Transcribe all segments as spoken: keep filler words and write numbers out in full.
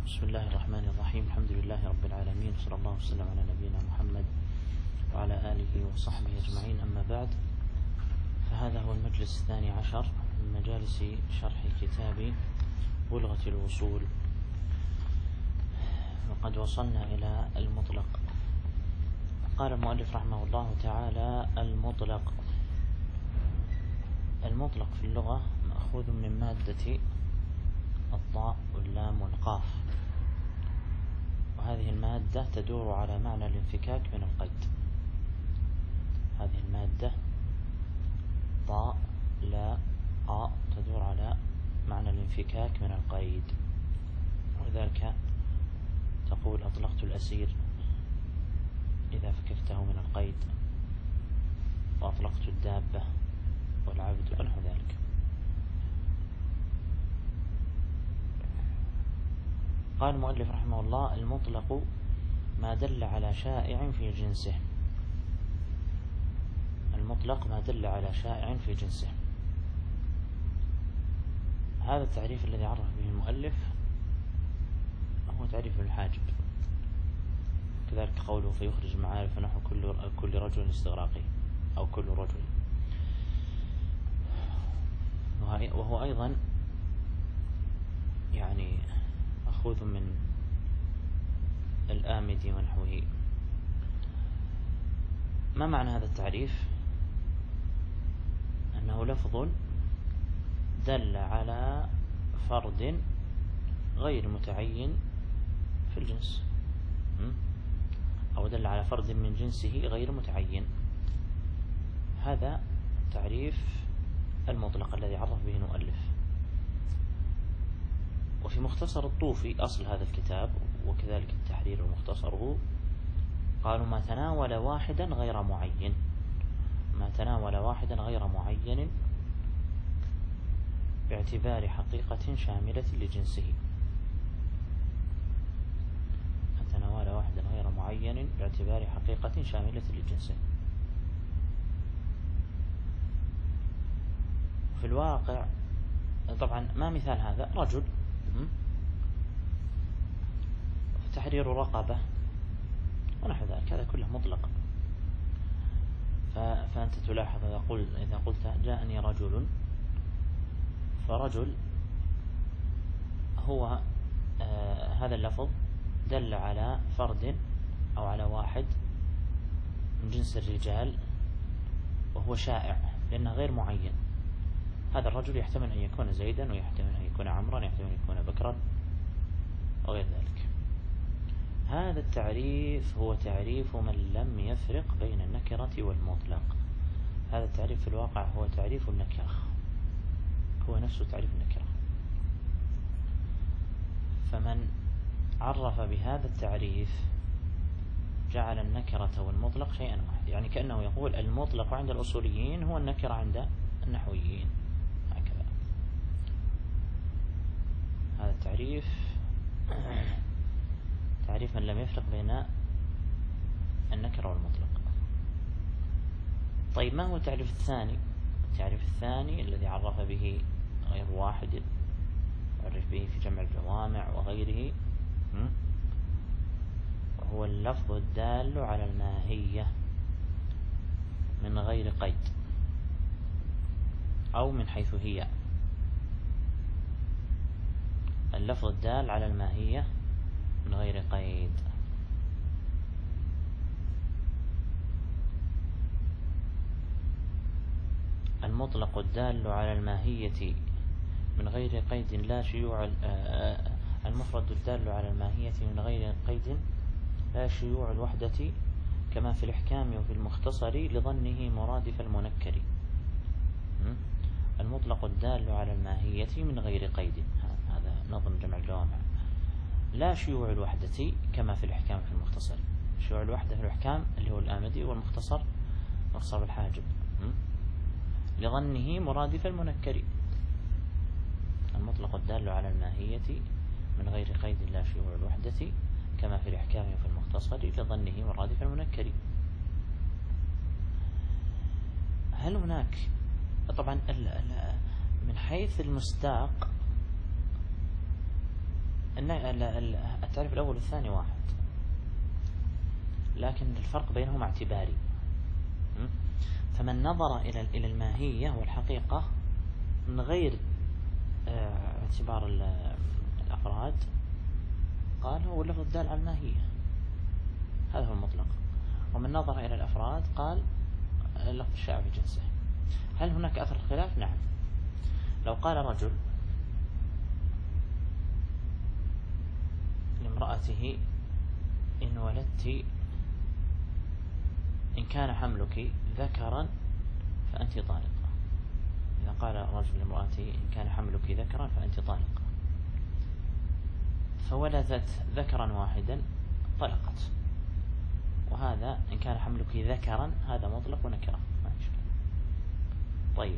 بسم الله الرحمن الرحيم. الحمد لله رب العالمين، صلى الله وسلم على نبينا محمد وعلى آله وصحبه أجمعين. أما بعد، فهذا هو المجلس الثاني عشر من مجالس شرح كتاب بلغة الوصول، وقد وصلنا إلى المطلق. قال المؤلف رحمه الله تعالى: المطلق. المطلق في اللغة مأخوذ من مادة الضاء واللام والقاف، وهذه المادة تدور على معنى الانفكاك من القيد. هذه المادة ضاء لا قاء تدور على معنى الانفكاك من القيد، ولذلك تقول أطلقت الأسير إذا فككته من القيد، وأطلقت الدابة والعبد ونحو ذلك. قال المؤلف رحمه الله: المطلق ما دل على شائع في جنسه. المطلق ما دل على شائع في جنسه. هذا التعريف الذي عرف به المؤلف هو تعريف الحاجب، كذلك قوله فيخرج المعارف نحو كل كل رجل استغراقي أو كل رجل، وهو أيضا يعني مأخوذ من الآمدي ونحوه. ما معنى هذا التعريف؟ أنه لفظ دل على فرد غير متعين في الجنس، أو دل على فرد من جنسه غير متعين. هذا تعريف المطلق الذي عرف به المؤلف. وفي مختصر الطوفي أصل هذا الكتاب، وكذلك التحرير ومختصره، قالوا: ما تناول واحدا غير معين، ما تناول واحدا غير معين باعتبار حقيقة شاملة لجنسه. ما تناول واحدا غير معين باعتبار حقيقة شاملة لجنسه. في الواقع طبعا ما مثال هذا؟ رجل تحرير رقبة ونحو ذلك، هذا كله مطلق. فأنت تلاحظ إذا قلت إذا قلت جاءني رجل، فرجل هو آه هذا اللفظ دل على فرد أو على واحد من جنس الرجال، وهو شائع لأنه غير معين. هذا الرجل يحتمل أن يكون زيدا، ويحتمل أن يكون عمرا، يحتمل أن يكون بكرا وغير ذلك. هذا التعريف هو تعريف من لم يفرق بين النكرة والمطلق. هذا التعريف في الواقع هو تعريف النكرة، هو نفسه تعريف النكرة. فمن عرف بهذا التعريف جعل النكرة والمطلق شيئا واحد، يعني كأنه يقول المطلق عند الأصوليين هو النكرة عند النحويين، هكذا. هذا التعريف تعريف من لم يفرق بين النكرة والمطلق. طيب، ما هو التعريف الثاني؟ التعريف الثاني الذي عرف به غير واحد، عرف به في جمع الجوامع وغيره، هو اللفظ الدال على الماهية من غير قيد، أو من حيث هي. اللفظ الدال على الماهية من غير قيد. المطلق الدال على الماهية من غير قيد لا شيوع المفرد الدال على الماهية من غير قيد لا شيوع الوحدة، كما في الإحكام وفي المختصر لظنه مرادف المنكر. المطلق الدال على الماهية من غير قيد، هذا نظم جمع الجوامع. لا شيوع الوحدة كما في الإحكام في المختصر. شيوع الوحدة في الإحكام اللي هو الآمدي، والمختصر مختصر الحاجب، لظنه مرادف المنكر. المطلق الدال على الماهية من غير قيد لا شيوع الوحدة كما في الإحكام في المختصر لظنه مرادف المنكر. هل هناك طبعا من حيث المصداق التعريف الأول والثاني واحد، لكن الفرق بينهما اعتباري. فمن نظر إلى إلى الماهية والحقيقة من غير اعتبار الأفراد قال هو اللفظ الدال على الماهية، هذا هو المطلق. ومن نظر إلى الأفراد قال اللفظ الشائع في جنسه. هل هناك أثر خلاف؟ نعم. لو قال رجل لامرأته إن ولدت إن كان حملك ذكرا فأنت طالقة. إذا قال رجل لامرأته إن كان حملك ذكرا فأنت طالقة، فولدت ذكرا واحدا طلقت. وهذا إن كان حملك ذكرا هذا مطلق ونكرة ما إشكال. طيب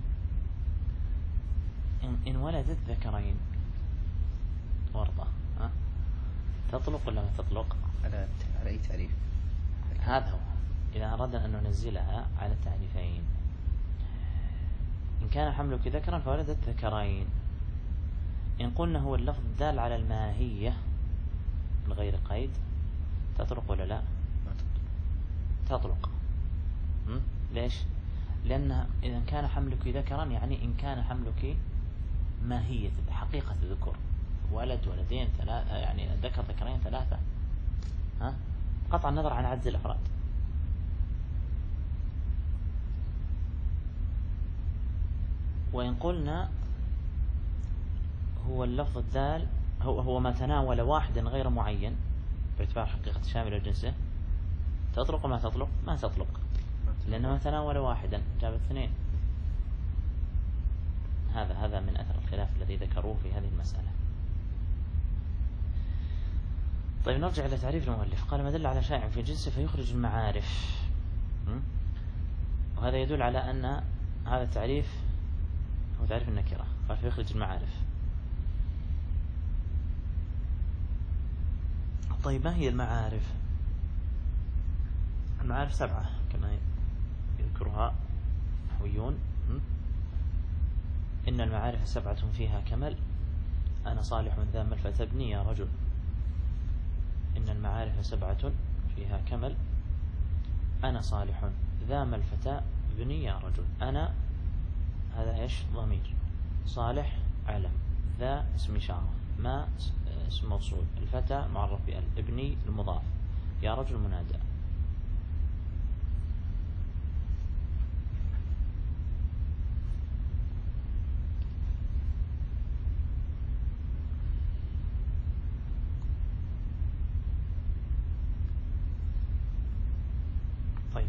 إن ولدت ذكرين ورطة ها تطلق ولا ما تطلق؟ على على أي تعريف؟ هذا هو إذا أردنا أن ننزلها على التعريفين. إن كان حملك ذكرا فولدت ذكرين، إن قلنا هو اللفظ الدال على الماهية بغير قيد تطلق ولا لا؟ تطلق. ليش؟ لأن إذا كان حملك ذكرا يعني إن كان حملك ماهية حقيقة الذكور، ولد ولدين ثلاثة يعني ذكر ذكرين ثلاثة، ها قطع النظر عن عجز الأفراد. وإن قلنا هو اللفظ الدال هو هو ما تناول واحدا غير معين باعتبار حقيقة شاملة جنسه تطلق ما تطلق؟ ما تطلق، لأنه ما تناول واحدا جاب اثنين. هذا هذا من أثر الخلاف الذي ذكروه في هذه المسألة. طيب نرجع إلى تعريف المؤلف. قال ما دل على شائع في جنسه فيخرج المعارف، وهذا يدل على أن هذا التعريف هو تعريف النكرة. قال فيخرج المعارف. طيب ما هي المعارف؟ المعارف سبعة كما يذكرها نحويون. إن المعارف سبعة فيها كمل، أنا صالح ذا ملفة ابني يا رجل. إن المعارف سبعة فيها كمل، أنا صالح ذا ملفة ابني يا رجل. أنا هذا إيش؟ ضمير، صالح علم، ذا اسم إشارة، ما اسم موصول، الفتى معرف بأل، ابني المضاف، يا رجل منادى. طيب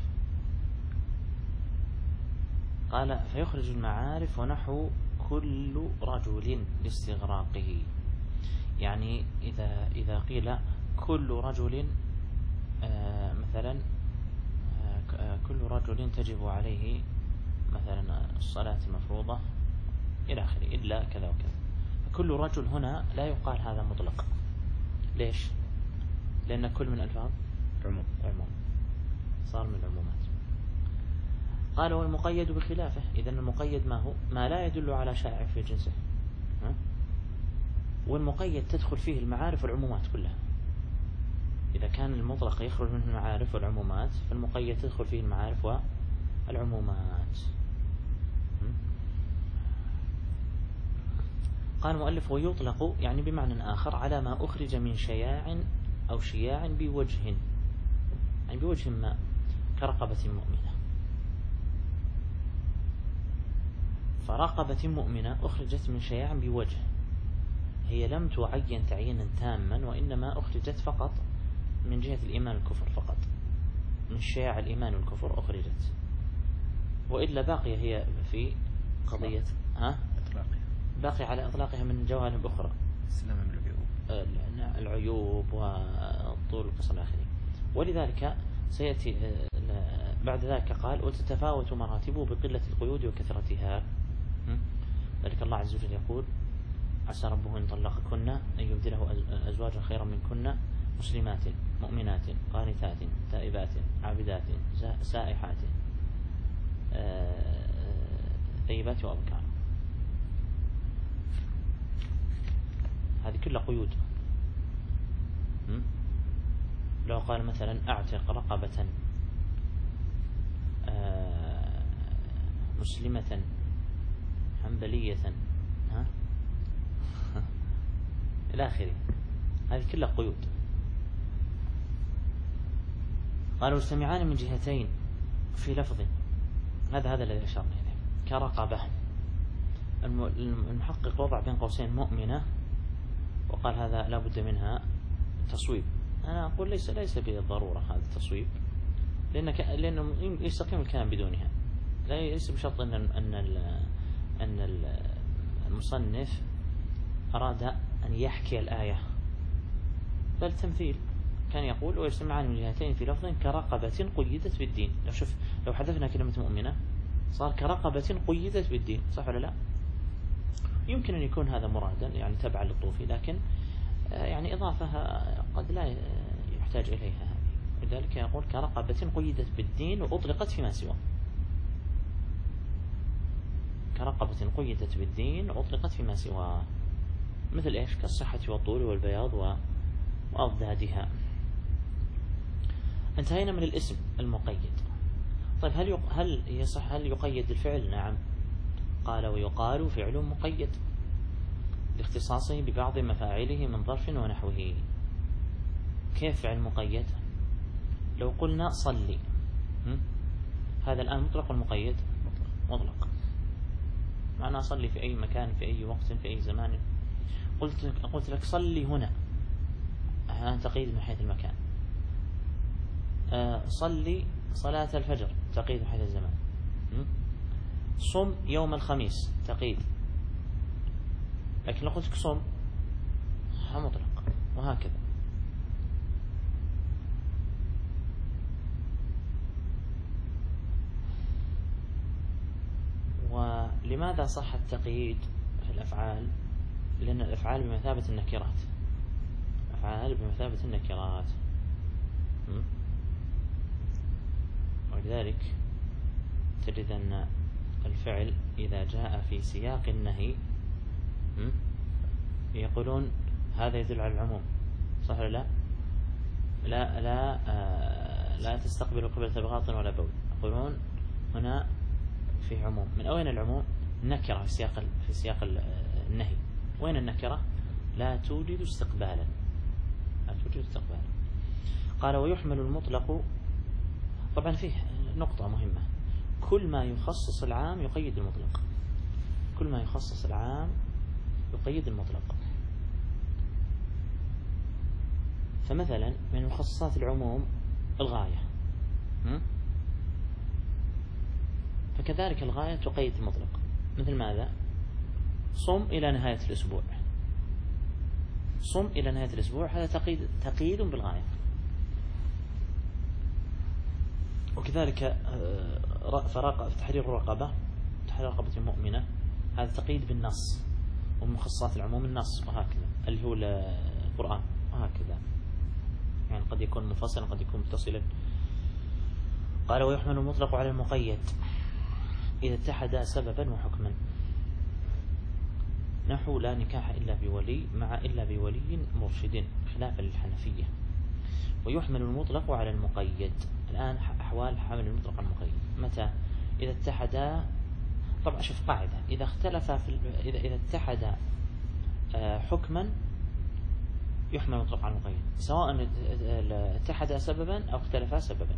قال فيخرج المعارف ونحو كل رجل لاستغراقه. يعني إذا إذا قيل كل رجل آه مثلا آه كل رجل تجب عليه مثلا الصلاة المفروضة إلى آخره إلا كذا وكذا، فكل رجل هنا لا يقال هذا مطلق. ليش؟ لأن كل من ألفاظ عموم عموم صار من العمومات. قال والمقيد بخلافه. إذا المقيد ما هو؟ ما لا يدل على شائع في جنسه. ها؟ والمقيد تدخل فيه المعارف والعمومات كلها. إذا كان المطلق يخرج منه المعارف والعمومات فالمقيد تدخل فيه المعارف والعمومات. قال المؤلف ويطلق يعني بمعنى آخر على ما أخرج من شياع أو شياع بوجه، يعني بوجه ما، كرقبة مؤمنة. فرقبة مؤمنة أخرجت من شياع بوجه، هي لم تعين تعيينا تاما، وإنما أخرجت فقط من جهة الإيمان والكفر، فقط من شياع الإيمان والكفر أخرجت، وإلا باقية هي في قضية ها باقي على إطلاقها من جوانب أخرى، السلام من العيوب العيوب وطول القصة الآخرين. ولذلك سيأتي بعد ذلك قال وتتفاوت مراتبه بقلة القيود وكثرتها. ذلك الله عز وجل يقول عسى ربه إن طلقكن أن يبدله أزواجا خيرا منكن مسلمات مؤمنات قانتات تائبات عابدات سائحات ثيبات وأبكار. هذه كلها قيود. لو قال مثلا أعتق رقبة مسلمة حنبلية ها إلى آخره، هذه كلها قيود. قالوا يجتمعان من جهتين في لفظ، هذا هذا الذي أشرنا إليه كرقبة. المحقق وضع بين قوسين مؤمنة وقال هذا لا بد منها تصويب. أنا أقول ليس ليس بالضرورة هذا التصويب، لأنك لأنه يستقيم الكلام بدونها. ليس بشرط أن أن أن المصنف أراد أن يحكي الآية، بل تمثيل. كان يقول ويجتمعان من جهتين في لفظ كرقبة قيدت بالدين. لو شوف لو حذفنا كلمة مؤمنة صار كرقبة قيدت بالدين، صح ولا لا؟ يمكن أن يكون هذا مرادا يعني تبعا للطوفي، لكن يعني إضافة قد لا يحتاج إليها هذه. لذلك يقول كرقبة قيدت بالدين وأطلقت فيما سواه. كرقبة قيدت بالدين وأطلقت فيما سواه، مثل إيش؟ كالصحة والطول والبياض وأضدادها. انتهينا من الاسم المقيد. طيب هل هل يصح هل يقيد الفعل؟ نعم. قال ويقال فعل مقيد لاختصاصه ببعض مفاعله من ظرف ونحوه. كيف فعل مقيد؟ لو قلنا صلي، هذا الآن مطلق المقيد مطلق، معناه صلي في أي مكان في أي وقت في أي زمان. قلت قلت لك صلي هنا، أنا تقييد من حيث المكان. أه صلي صلاة الفجر، تقييد من حيث الزمان. صم يوم الخميس، تقييد. لكن لو قلت لك صم مطلق، وهكذا. ولماذا صح التقييد في الأفعال؟ لأن الأفعال بمثابة النكرات، أفعال بمثابة النكرات، ولذلك تجد أن الفعل إذا جاء في سياق النهي يقولون هذا يدل على العموم، صح ولا لا؟ لا لا آه لا تستقبل قبلة بغاطن ولا بول. يقولون هنا في عموم. من أين العموم؟ نكرة في سياق في سياق النهي. وين النكرة؟ لا توجد استقبالا، لا توجد استقبالا. قال ويحمل المطلق. طبعا فيه نقطة مهمة، كل ما يخصص العام يقيد المطلق، كل ما يخصص العام يقيد المطلق. فمثلا من مخصصات العموم الغاية، فكذلك الغاية تقيد المطلق. مثل ماذا؟ صم إلى نهاية الأسبوع، صم إلى نهاية الأسبوع، هذا تقييد تقييد بالغاية. وكذلك فراق تحرير الرقبة، تحرير رقبة مؤمنة، هذا تقييد بالنص، ومن مخصصات العموم النص، وهكذا اللي هو القرآن، وهكذا يعني قد يكون منفصلا قد يكون متصلا. قال ويحمل المطلق على المقيد إذا اتحد سببا وحكما، نحو لا نكاح إلا بولي مع إلا بولي مرشد خلافا للحنفية. ويحمل المطلق على المقيد. الآن أحوال حمل المطلق على المقيد متى؟ إذا اتحدا. طبعا شوف قاعدة، إذا اختلف في إذا إذا اتحد حكما يحمل المطلق على المقيد، سواء اتحد سببا أو اختلفا سببا.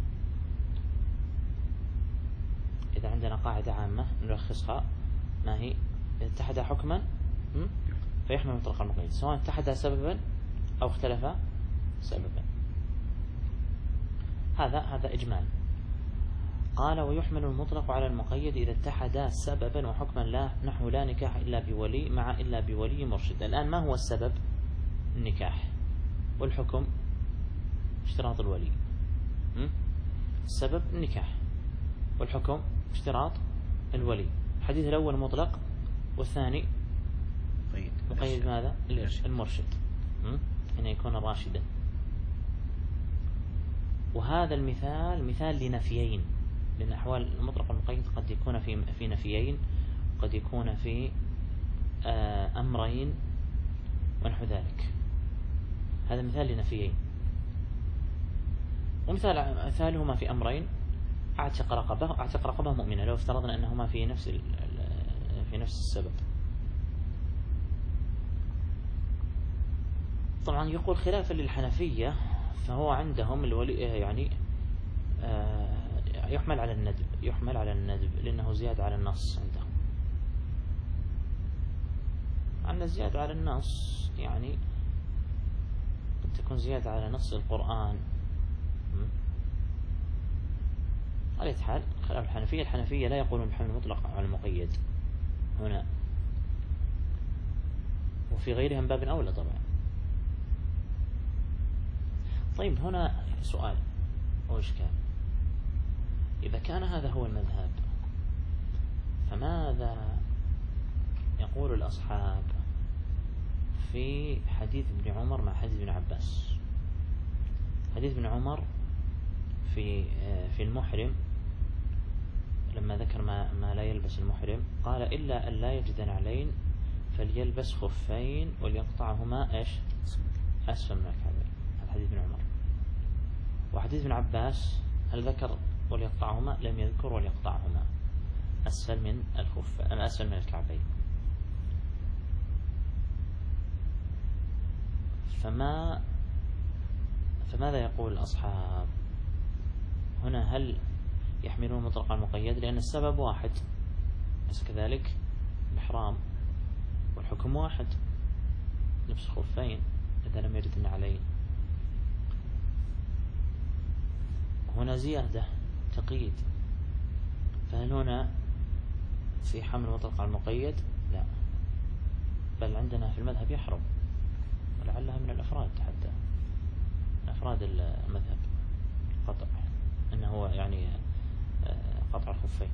إذا عندنا قاعدة عامة نلخصها، ما هي؟ إذا اتحد حكما فيحمل المطلق على المقيد، سواء اتحد سببا أو اختلفا سببا. هذا هذا إجمال. قال ويحمل المطلق على المقيد إذا اتحدا سببا وحكما، لا نحو لا نكاح إلا بولي مع إلا بولي مرشد. الآن ما هو السبب؟ النكاح، والحكم اشتراط الولي. السبب النكاح، والحكم اشتراط الولي. الحديث الأول مطلق، والثاني مقيد ماذا؟ المرشد، أن يكون راشدا. وهذا المثال مثال لنفيين، لأن أحوال المطلق والمقيد قد يكون في في نفيين، قد يكون في أمرين ونحو ذلك. هذا مثال لنفيين. ومثال مثالهما في أمرين: أعتق رقبة أعتق رقبة مؤمنة، لو افترضنا أنهما في نفس في نفس السبب. طبعا يقول خلافا للحنفية، فهو عندهم الولي يعني يحمل على الندب يحمل على الندب لأنه زيادة على النص عندهم. عندنا زيادة على النص يعني قد تكون زيادة على نص القرآن. على أي حال خلاف الحنفية، الحنفية لا يقولون بحمل المطلق على المقيد هنا، وفي غيرها من باب أولى طبعا. طيب هنا سؤال أو إشكال: إذا كان هذا هو المذهب، فماذا يقول الأصحاب في حديث ابن عمر مع حديث ابن عباس؟ حديث ابن عمر في في المحرم لما ذكر ما, ما لا يلبس المحرم، قال: إلا أن لا يجد نعلين فليلبس خفين وليقطعهما إيش أسفل من الكعبين. هذا حديث ابن عمر. وحديث ابن عباس هل ذكر وليقطعهما؟ لم يذكر وليقطعهما أسفل من الخف أسفل من الكعبين. فما فماذا يقول الأصحاب هنا؟ هل يحملون مطلق المقيد؟ لأن السبب واحد، بس كذلك الإحرام والحكم واحد، لبس خفين إذا لم يرد النعلين. هنا زيادة تقييد، فهل هنا في حمل مطلق على المقيد؟ لا، بل عندنا في المذهب يحرم، ولعلها من الأفراد حتى أفراد المذهب قطع، أنه هو يعني قطع الخفين.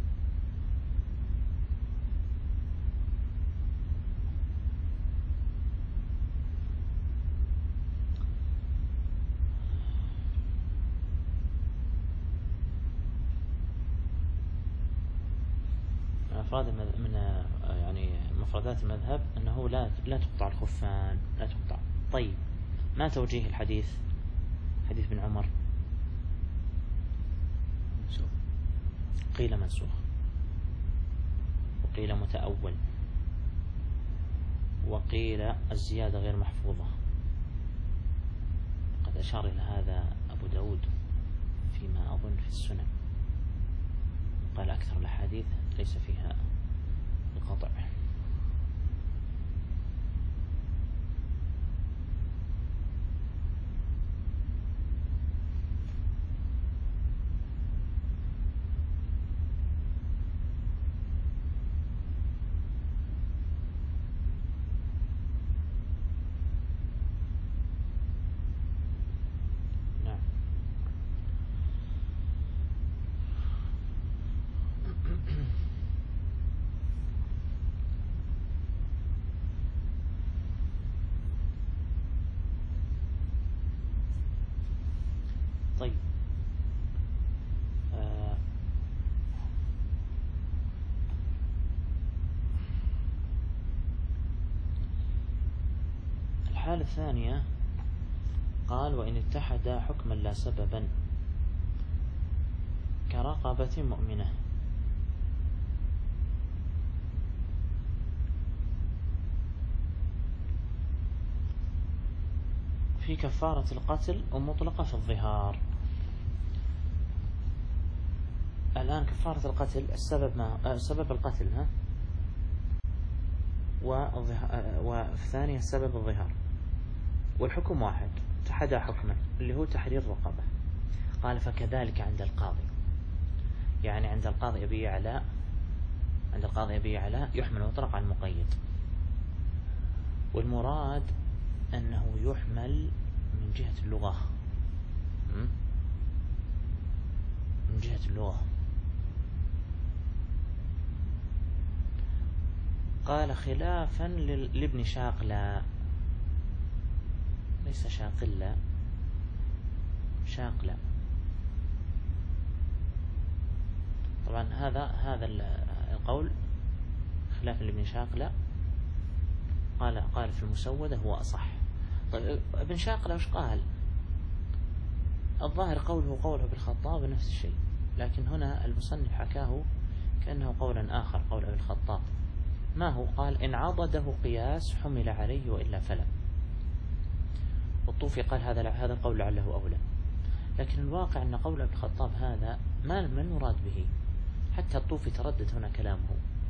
أفراد من يعني مفردات المذهب أنه لا لا تقطع الخفان، لا تقطع. طيب ما توجيه الحديث حديث ابن عمر؟ قيل منسوخ وقيل متأول وقيل الزيادة غير محفوظة. قد أشار إلى هذا أبو داود فيما أظن في السنن، قال أكثر الأحاديث ليس فيها القطع. طيب آه الحالة الثانية قال: وإن اتحد حكما لا سببا كرقبة مؤمنة. في كفارة القتل ومطلقة في الظهار. الآن كفارة القتل السبب ما سبب القتل ها والثانية سبب الظهار، والحكم واحد، اتحد حكما اللي هو تحرير رقبة. قال: فكذلك عند القاضي، يعني عند القاضي أبي يعلى عند القاضي أبي يعلى يحمل مطلق على المقيد، والمراد أنه يحمل من جهة اللغة من جهة اللغة. قال: خلافا لابن شاقلة، ليس شاقلة، شاقلة. طبعا هذا هذا القول خلافا لابن شاقلة. قال قال في المسودة هو أصح. طيب ابن شاقلة وش قال؟ الظاهر قوله قوله بالخطاب نفس الشيء، لكن هنا المصنف حكاه كأنه قولا آخر، قول ابن الخطاب. ما هو؟ قال إن عضده قياس حمل عليه وإلا فلا. والطوفي قال هذا هذا القول لعله أولى، لكن الواقع أن قول ابن الخطاب هذا ما ما المراد به. حتى الطوفي تردد هنا كلامه.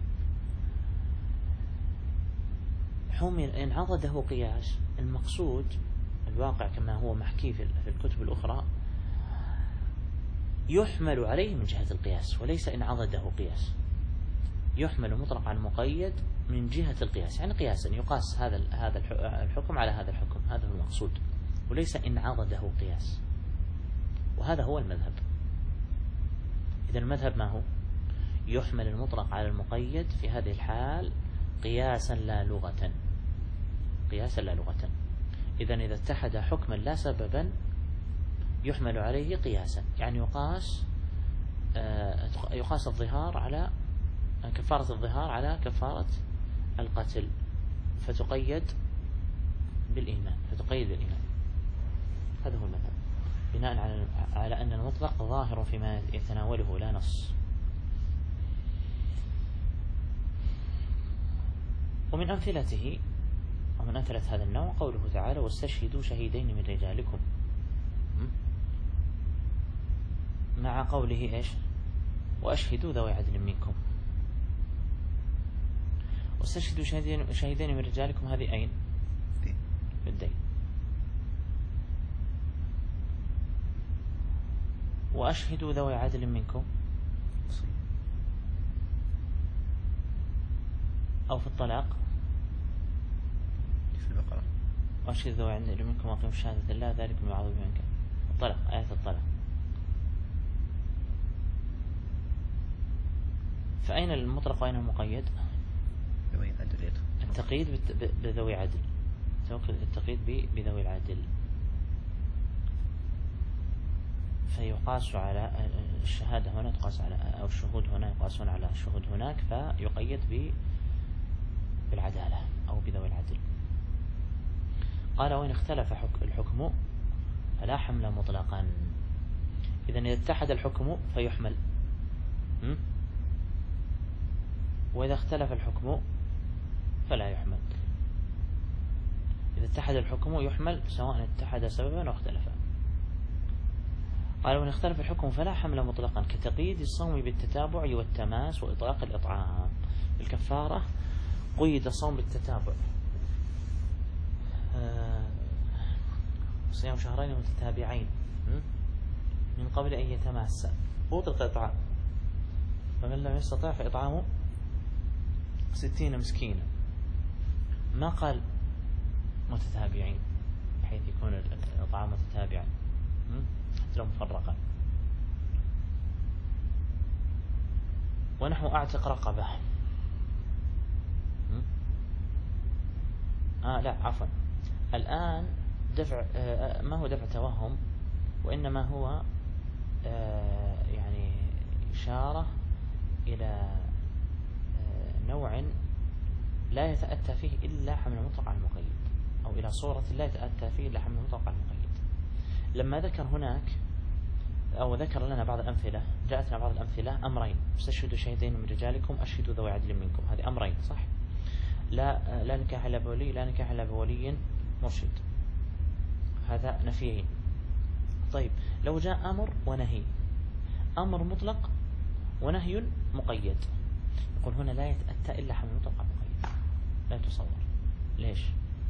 حمل إن عضده قياس، المقصود الواقع كما هو محكي في الكتب الأخرى يحمل عليه من جهة القياس، وليس إن عضده قياس. يحمل مطلق عن مقيد من جهة القياس، يعني قياسا يقاس هذا هذا الحكم على هذا الحكم، هذا هو المقصود، وليس إن عضده قياس. وهذا هو المذهب. إذا المذهب ما هو؟ يحمل المطلق على المقيد في هذه الحال قياسا لا لغة، قياسا لا لغة. إذا إذا اتحد حكما لا سببا يحمل عليه قياسا، يعني يقاس يقاس الظهار على كفارة الظهار على كفارة القتل، فتقيد بالإيمان، فتقيد بالإيمان. هذا هو المذهب، بناء على على أن المطلق ظاهر فيما يتناوله لا نص. ومن أمثلته ومن أمثلة هذا النوع قوله تعالى واستشهدوا شهيدين من رجالكم، مع قوله إيش؟ وأشهدوا ذوي عدل منكم. واستشهدوا شهيدين, شهيدين من رجالكم، هذه أين؟ في الدين. وأشهدوا ذوي عدل منكم أو في الطلاق في البقرة. وأشهدوا ذوي عدل منكم وأقيموا شهادة الله ذلكم يوعظ به منكم. الطلاق، آية الطلاق. فأين المطلق وأين المقيد؟ ذوي عدل. التقييد بذوي عدل، التقييد بذوي العدل، فيقاس على الشهادة هنا تقاس على، أو الشهود هنا يقاسون على الشهود هناك، فيقيد بالعدالة أو بذوي العدل. قال وإن اختلف الحكم فلا حمل مطلقا. إذا إذا اتحد الحكم فيحمل، وإذا اختلف الحكم فلا يحمل. إذا اتحد الحكم يحمل سواء اتحد سببا أو اختلفا. قال وإن اختلف الحكم فلا حمل مطلقا، كتقييد الصوم بالتتابع والتماس وإطلاق الإطعام. الكفارة قيد الصوم بالتتابع، صيام شهرين متتابعين من قبل أن يتماس، وأطلق الإطعام، فمن لم يستطع فإطعامه ستين مسكينا. ما قال متتابعين بحيث يكون الإطعام متتابعا، حتى لو مفرقا. ونحو أعتق رقبة. آه لا عفوا، الآن دفع آه ما هو دفع توهم، وإنما هو آه يعني إشارة إلى آه نوع لا يتأتى فيه إلا حمل المطلق على المقيد، أو إلى صورة لا يتأتى فيه إلا حمل المطلق على المقيد. لما ذكر هناك أو ذكر لنا بعض الأمثلة، جاءتنا بعض الأمثلة أمرين: استشهدوا شهيدين من رجالكم، أشهدوا ذوي عدل منكم. هذه أمرين صح؟ لا لا نكاح إلا بولي، لا نكاح إلا بولي مرشد، هذا نفيين. طيب لو جاء أمر ونهي، أمر مطلق ونهي مقيد، يقول هنا لا يتأتى إلا حمل المطلق على المقيد، لا تصور. ليش؟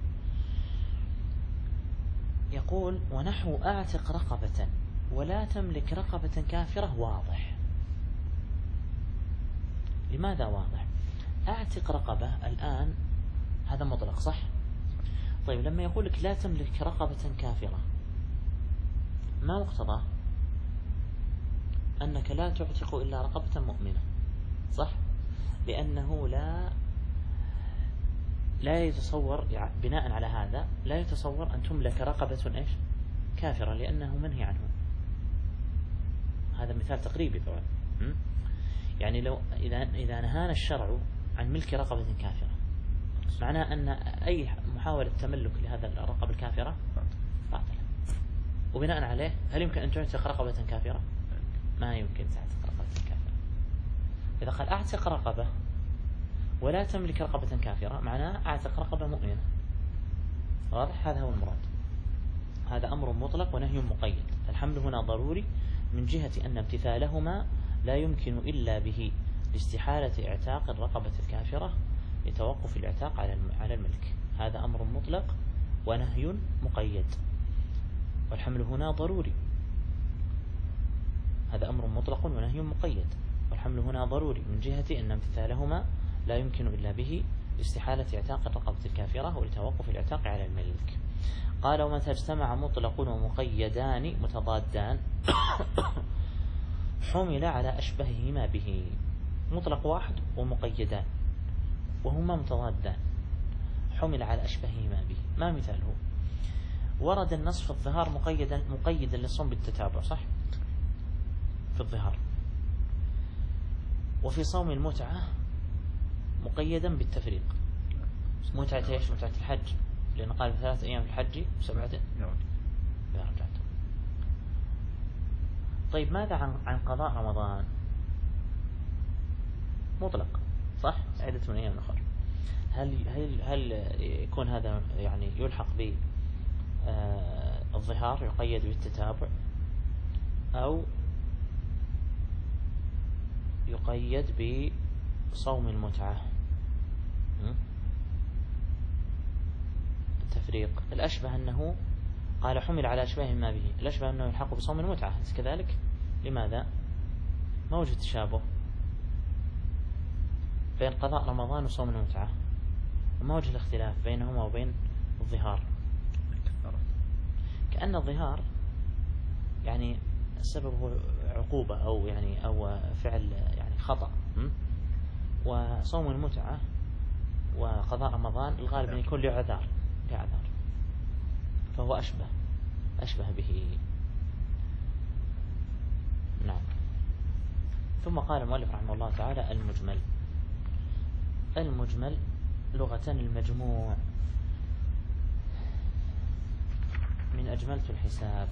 يقول ونحو أعتق رقبة ولا تملك رقبة كافرة، واضح. لماذا واضح؟ أعتق رقبة الآن هذا مطلق صح؟ طيب لما يقول لك لا تملك رقبة كافرة، ما مقتضاه؟ أنك لا تعتق إلا رقبة مؤمنة صح؟ لأنه لا لا يتصور، يعني بناء على هذا لا يتصور أن تملك رقبة إيش؟ كافرة، لأنه منهي عنه. هذا مثال تقريبي طبعا. يعني لو إذا إذا نهانا الشرع عن ملك رقبة كافرة، معناه أن أي محاولة تملك لهذا الرقبة الكافرة باطلة. وبناء عليه هل يمكن أن تعتق رقبة كافرة؟ ما يمكن تعتق رقبة كافرة. إذا قال أعتق رقبة ولا تملك رقبة كافرة معناه أعتق رقبة مؤمنة. واضح؟ هذا هو المراد. هذا أمر مطلق ونهي مقيد. الحمل هنا ضروري من جهة أن امتثالهما لا يمكن إلا به لاستحالة اعتاق الرقبة الكافرة لتوقف الاعتاق على الملك. هذا أمر مطلق ونهي مقيد. والحمل هنا ضروري. هذا أمر مطلق ونهي مقيد. والحمل هنا ضروري من جهة أن امتثالهما لا يمكن إلا به لاستحالة اعتاق الرقبة الكافرة ولتوقف الاعتاق على الملك. قال ومتى اجتمع مطلق ومقيدان متضادان حمل على أشبههما به. مطلق واحد ومقيدان وهما متضادان حمل على أشبههما به. ما مثاله؟ ورد النص في الظهار مقيدا مقيدا للصوم بالتتابع، صح؟ في الظهار. وفي صوم المتعة مقيدا بالتفريق. متعة ايش؟ متعة الحج، لأنه قال ثلاثة أيام في الحج وسبعة إذا رجعتم. طيب ماذا عن عن قضاء رمضان؟ مطلق، صح؟ عدة من أيام أخرى. هل هل هل يكون هذا يعني يلحق ب الظهار يقيد بالتتابع أو يقيد بصوم المتعة؟ التفريق. الأشبه أنه قال حمل على أشباه ما به. الأشبه أنه يلحق بصوم المتعة كذلك. لماذا؟ ما وجد تشابه بين قضاء رمضان وصوم المتعة، وما وجه الاختلاف بينهما وبين الظهار؟ كأن الظهار يعني السبب هو عقوبة أو يعني أو فعل يعني خطأ، وصوم المتعة وقضاء رمضان الغالب أن يكون له عذار لعذار، فهو أشبه أشبه به. نعم. ثم قال المؤلف رحمه الله تعالى المجمل. المجمل لغة المجموع من أجملت الحساب،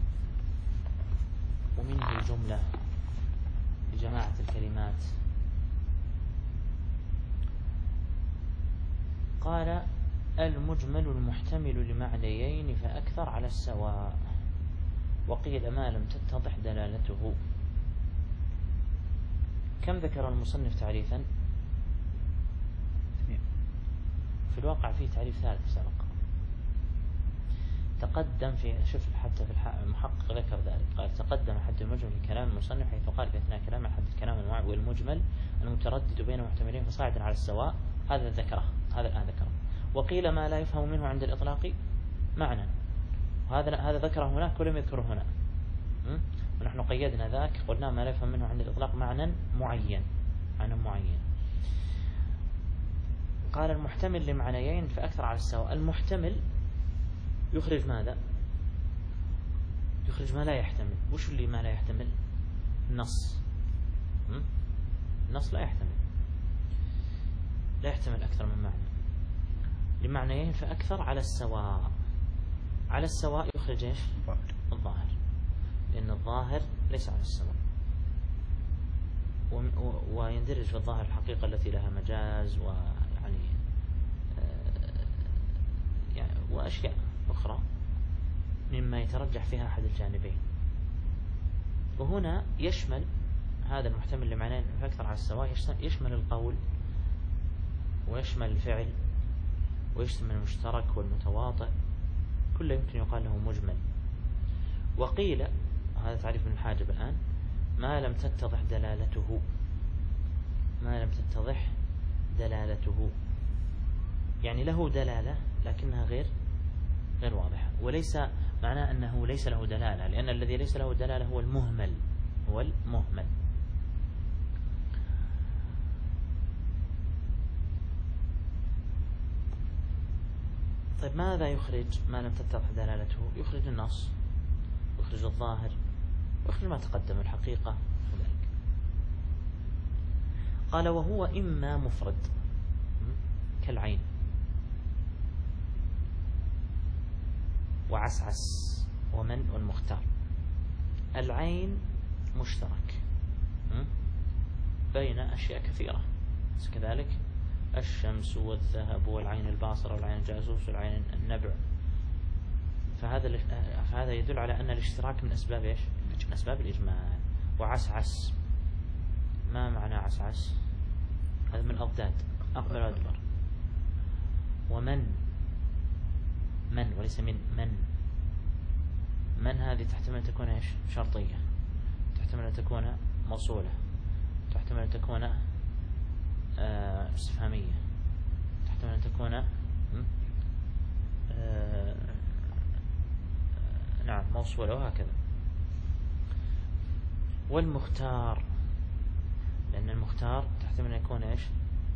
ومنه الجملة لجماعة الكلمات. قال المجمل المحتمل لمعنيين فأكثر على السواء، وقيل ما لم تتضح دلالته. كم ذكر المصنف تعريفا؟ في الواقع فيه تعريف ثالث سبق تقدم في شوف حتى في المحقق ذكر ذلك. قال تقدم حد المجمل في كلام المصنف حيث قال في أثناء كلام حد الكلام والمجمل المتردد بين محتملين فصاعدا على السواء. هذا ذكره، هذا الآن ذكره. وقيل ما لا يفهم منه عند الإطلاق معنى، وهذا هذا ذكره هناك ولم يذكره هنا. ونحن قيدنا ذاك قلنا ما لا يفهم منه عند الإطلاق معنى معين، معنى معين. قال المحتمل لمعنيين فأكثر على السواء. المحتمل يخرج ماذا؟ يخرج ما لا يحتمل. وش اللي ما لا يحتمل؟ النص. النص لا يحتمل لا يحتمل أكثر من معنى. لمعنيين فأكثر على السواء. على السواء يخرج ايش؟ الظاهر، لأن الظاهر ليس على السواء، ويندرج في الظاهر الحقيقة التي لها مجاز ويعني يعني وأشياء أخرى مما يترجح فيها أحد الجانبين. وهنا يشمل هذا المحتمل لمعنى فأكثر على السواء يشمل القول ويشمل الفعل ويشمل المشترك والمتواطئ، كله يمكن يقال له مجمل. وقيل، هذا تعريف من الحاجب الآن، ما لم تتضح دلالته. ما لم تتضح دلالته يعني له دلالة لكنها غير غير واضحة، وليس معناه أنه ليس له دلالة، لأن الذي ليس له دلالة هو المهمل، هو المهمل. طيب ماذا يخرج ما لم تتضح دلالته؟ يخرج النص، يخرج الظاهر، يخرج ما تقدم الحقيقة وذلك. قال وهو إما مفرد كالعين وعسعس ومن والمختار. العين مشترك بين أشياء كثيرة كذلك، الشمس والذهب والعين الباصرة والعين الجاسوس والعين النبع. فهذا فهذا يدل على أن الاشتراك من أسباب إيش؟ من أسباب الإجمال. وعسعس، ما معنى عسعس؟ هذا من الأضداد، أقبل وأدبر. ومن، من وليس من، من من هذه تحتمل أن تكون إيش؟ شرطية، تحتمل أن تكون موصولة، تحتمل أن تكون آه استفهامية، تحتمل أن تكون آه نعم موصولة، وهكذا. والمختار، لأن المختار تحتمل أن يكون إيش؟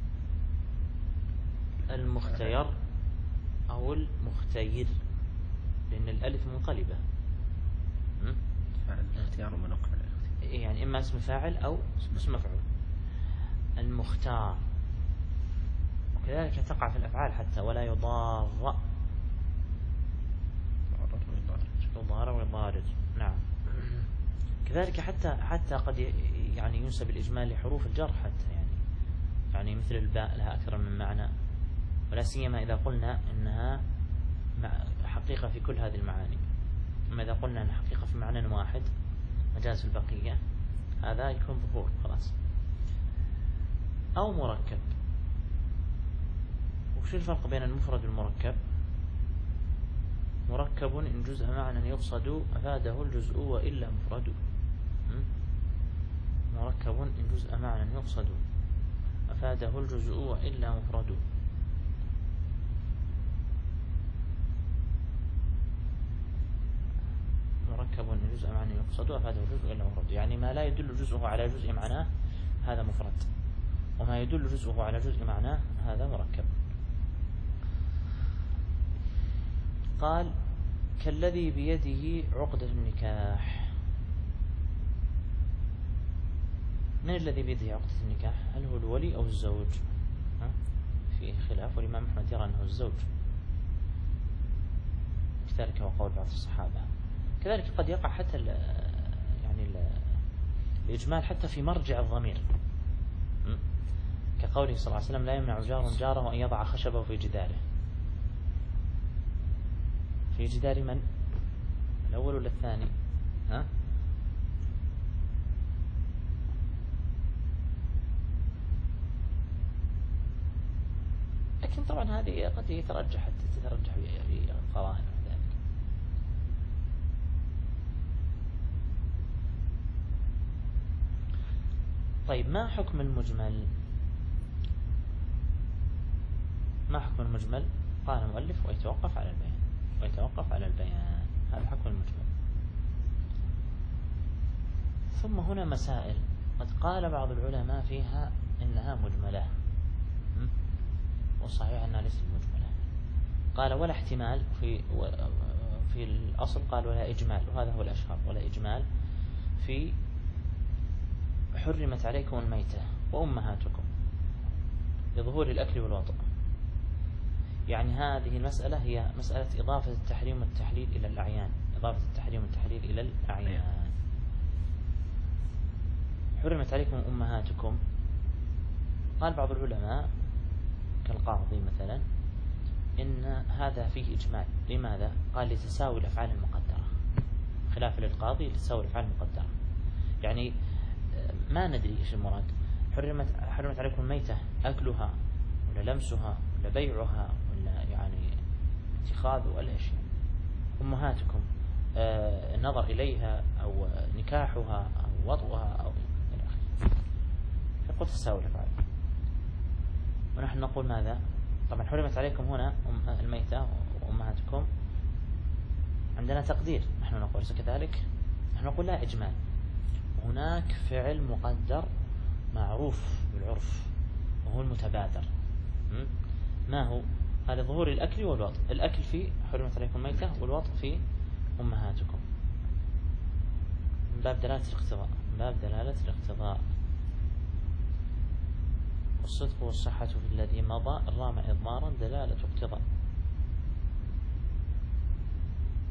المختير أو المختير، لأن الألف منقلبة، فعل الاختيار ومنقل يعني إما اسم فاعل أو اسم مفعول. المختار، وكذلك تقع في الأفعال حتى، ولا يضار، يضار ويضارج. نعم. كذلك حتى حتى قد يعني ينسب الإجمال لحروف الجر حتى، يعني يعني مثل الباء لها أكثر من معنى، ولا سيما إذا قلنا إنها حقيقة في كل هذه المعاني. أما إذا قلنا أن حقيقة في معنى واحد مجاز البقية، هذا يكون ظهور خلاص. أو مركب. وش الفرق بين المفرد والمركب؟ مركب إن جزء معنى يقصد أفاده الجزء وإلا مفرد. مركب إن جزء معنى يقصد أفاده الجزء وإلا مفرد. مركب إن جزء معنى يقصد أفاده الجزء وإلا مفرد، يعني ما لا يدل جزءه على جزء معناه هذا مفرد، وما يدل جزءه على جزء معناه هذا مركب. قال كالذي بيده عقدة النكاح. من الذي بيده عقدة النكاح؟ هل هو الولي أو الزوج؟ ها؟ فيه خلاف، والإمام أحمد يرى أنه الزوج، كذلك هو قول بعض الصحابة. كذلك قد يقع حتى ال يعني ال الإجمال حتى في مرجع الضمير، كقوله صلى الله عليه وسلم لا يمنع جار جاره أن يضع خشبه في جداره. في جدار من؟ الأول ولا الثاني؟ ها؟ لكن طبعا هذه قد يترجح حتى تترجح في القرائن وذلك. طيب ما حكم المجمل؟ ما حكم المجمل؟ قال المؤلف ويتوقف على البيان، ويتوقف على البيان، هذا حكم المجمل. ثم هنا مسائل قد قال بعض العلماء فيها إنها مجملة، والصحيح أنها ليست مجملة. قال ولا احتمال في في الأصل، قال ولا إجمال، وهذا هو الأشهر، ولا إجمال في حرمت عليكم الميتة وأمهاتكم لظهور الأكل والوطء. يعني هذه المسألة هي مسألة إضافة التحريم والتحليل إلى الأعيان، إضافة التحريم والتحليل إلى الأعيان. حرمت عليكم أمهاتكم، قال بعض العلماء كالقاضي مثلا إن هذا فيه إجمال. لماذا؟ قال لتساوي الأفعال المقدرة، خلاف للقاضي لتساوي الأفعال المقدرة. يعني ما ندري إيش المراد. حرمت حرمت عليكم الميتة أكلها ولا لمسها ولا بيعها ولا يعني اتخاذ ولا شيء. أمهاتكم آه النظر إليها أو نكاحها أو وطئها أو إلى آخره، فقلت تساوي الأفعال. ونحن نقول ماذا؟ طبعا حرمت عليكم هنا الميتة وأمهاتكم عندنا تقدير، نحن نقول كذلك، نحن نقول لا إجمال. هناك فعل مقدر معروف بالعرف وهو المتبادر. ما هو؟ هذا ظهور الأكل والوطء. الأكل في حرمت عليكم الميتة، والوطء في أمهاتكم، من باب دلالة الاقتضاء، من باب دلالة الاقتضاء. والصدق والصحة في الذي مضى الرام إضمارا دلالة اقتضاء.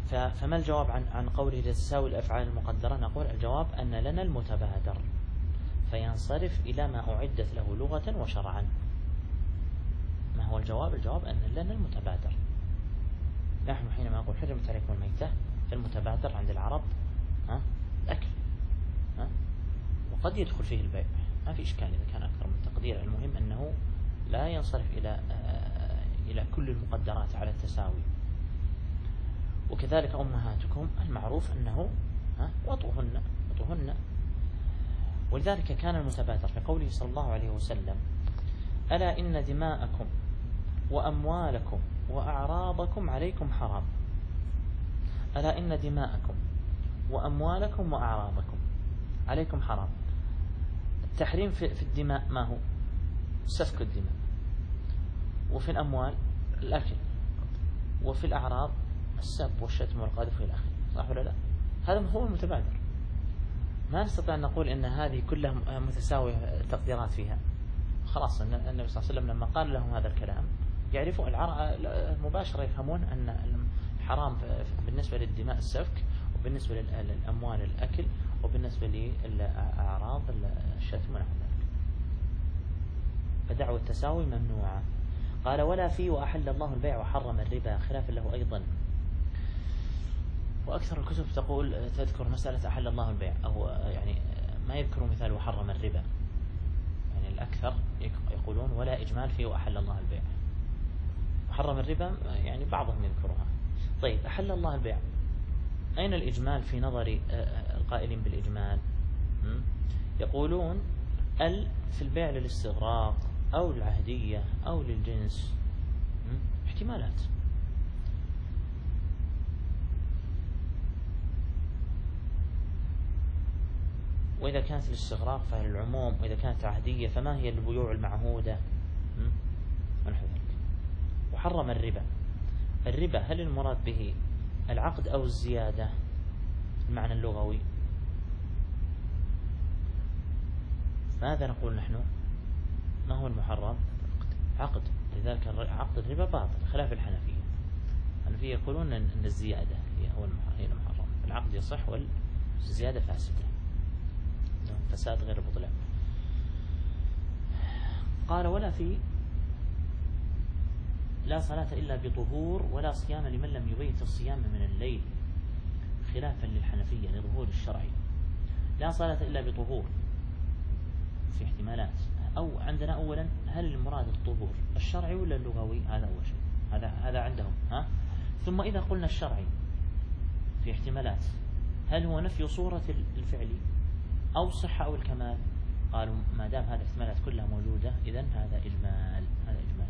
فما الجواب عن عن قوله تساوي الأفعال المقدرة؟ نقول الجواب أن لنا المتبادر فينصرف إلى ما أعدت له لغة وشرعا. ما هو الجواب؟ الجواب أن لنا المتبادر. نحن حينما نقول حرمت عليكم الميتة، المتبادر عند العرب ها الأكل، ها وقد يدخل فيه البيع، ما في إشكال إذا كان أكثر من تقدير. المهم أنه لا ينصرف إلى إلى كل المقدرات على التساوي. وكذلك أمهاتكم المعروف أنه ها وطئهن وطئهن. ولذلك كان المتبادر في قوله صلى الله عليه وسلم: ألا إن دماءكم وأموالكم وأعراضكم عليكم حرام. ألا إن دماءكم وأموالكم وأعراضكم عليكم حرام. التحريم في الدماء ما هو؟ سفك الدماء، وفي الأموال الأكل، وفي الأعراض السب والشتم والقذف إلى آخره، صح ولا لا؟ هذا هو المتبادر. ما نستطيع أن نقول إن هذه كلها متساوية تقديرات فيها. خلاص النبي صلى الله عليه وسلم لما قال لهم هذا الكلام يعرفوا مباشرة يفهمون أن الحرام بالنسبة للدماء السفك، وبالنسبة للأموال الأكل، وبالنسبة للأعراض الشتم ونحو ذلك. فدعوى التساوي ممنوعة. قال: ولا في وأحل الله البيع وحرم الربا، خلاف له أيضا. وأكثر الكتب تقول تذكر مسألة أحل الله البيع، أو يعني ما يذكر مثال وحرم الربا. يعني الأكثر يقولون ولا إجمال فيه وأحل الله البيع. وحرم الربا يعني بعضهم يذكرها. طيب أحل الله البيع، أين الإجمال في نظر القائلين بالإجمال؟ يقولون ال في البيع للاستغراق أو العهدية أو للجنس، احتمالات. وإذا كانت الاستغراق فهي العموم، وإذا كانت عهدية فما هي البيوع المعهودة ونحو ذلك. وحرم الربا. الربا هل المراد به العقد أو الزيادة المعنى اللغوي؟ ماذا نقول نحن؟ ما هو المحرم؟ عقد. لذلك عقد الربا باطل خلاف الحنفية. الحنفية يقولون أن الزيادة هي هو المحرم، العقد يصح والزيادة فاسدة، فساد غير بطلان. قال: ولا في لا صلاة إلا بطهور ولا صيام لمن لم يبيت الصيام من الليل، خلافا للحنفية لظهور الشرعي. لا صلاة إلا بطهور في احتمالات. أو عندنا أولا هل المراد الطهور الشرعي ولا اللغوي؟ هذا أول شيء، هذا هذا عندهم. ها ثم إذا قلنا الشرعي في احتمالات، هل هو نفي صورة الفعل أو الصحة أو الكمال؟ قالوا ما دام هذه الاحتمالات كلها موجودة إذن هذا إجمال، هذا إجمال.